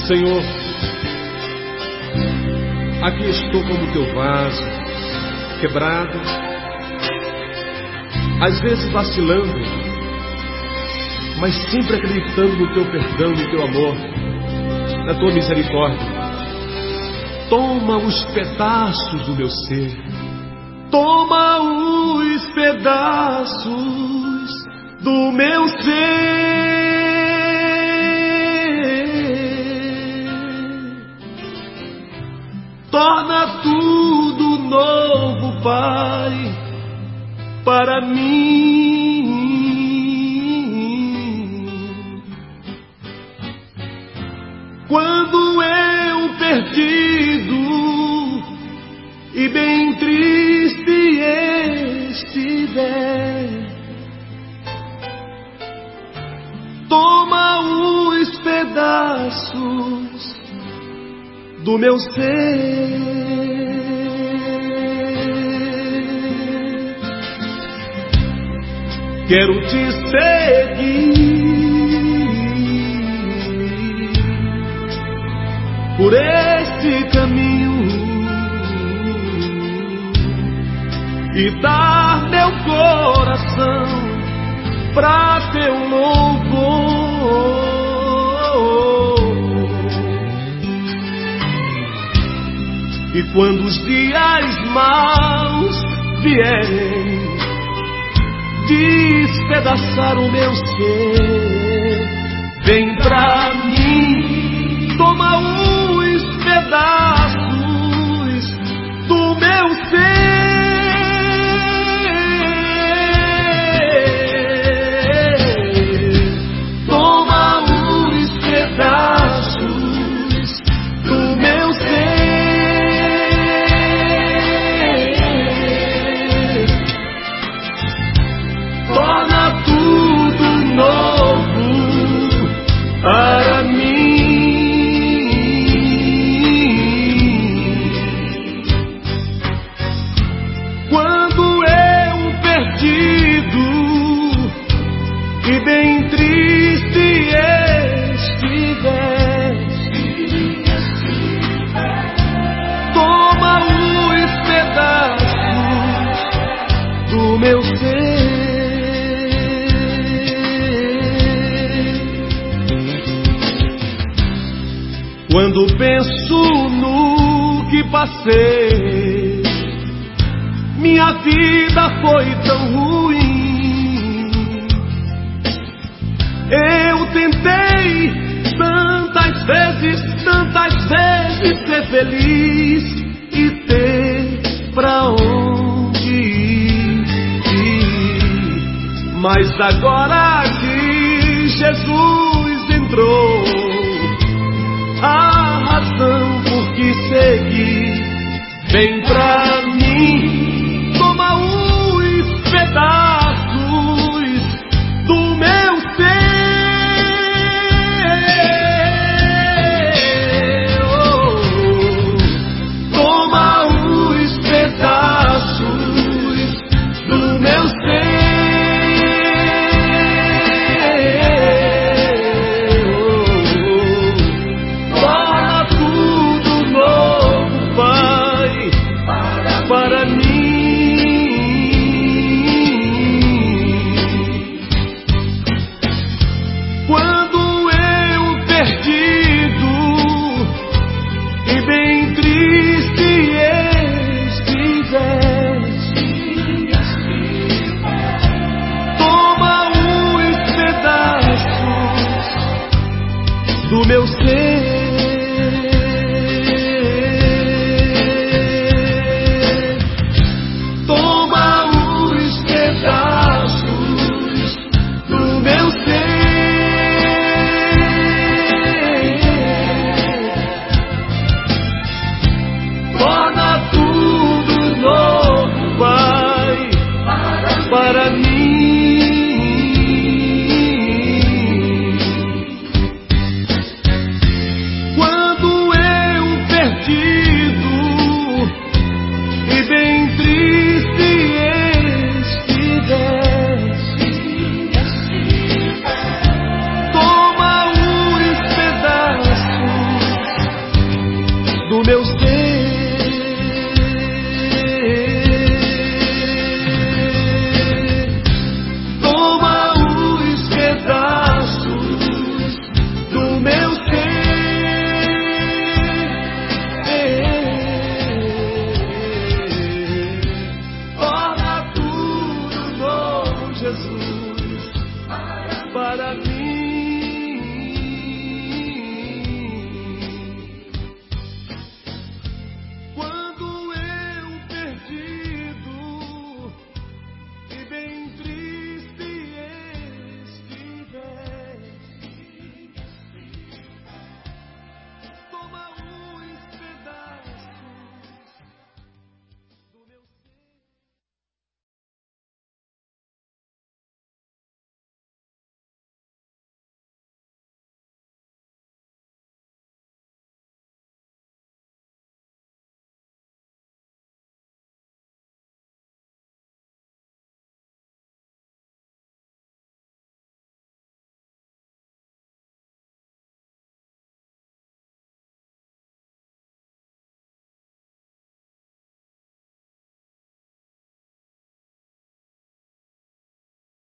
Senhor, aqui estou como teu vaso, quebrado, às vezes vacilando, mas sempre acreditando no teu perdão, no teu amor, na tua misericórdia. Toma os pedaços do meu ser, toma os pedaços do meu ser. Torna tudo novo, Pai, para mim. Quando eu perdido e bem triste estiver, toma os pedaços do meu ser. Quero te seguir por esse caminho e dar meu coração pra teu louvor. E quando os dias maus vierem despedaçar o meu ser, vem pra mim, toma os pedaços do meu ser. Toma os pedaços do meu ser. Torna tudo novo para mim. Quando eu perdido e bem triste estiver, toma os pedaços do meu ser. Quando penso no que passei, minha vida foi tão ruim. Eu tentei tantas vezes ser feliz e ter pra onde ir. Mas agora que Jesus entrou, a razão por que seguir vem pra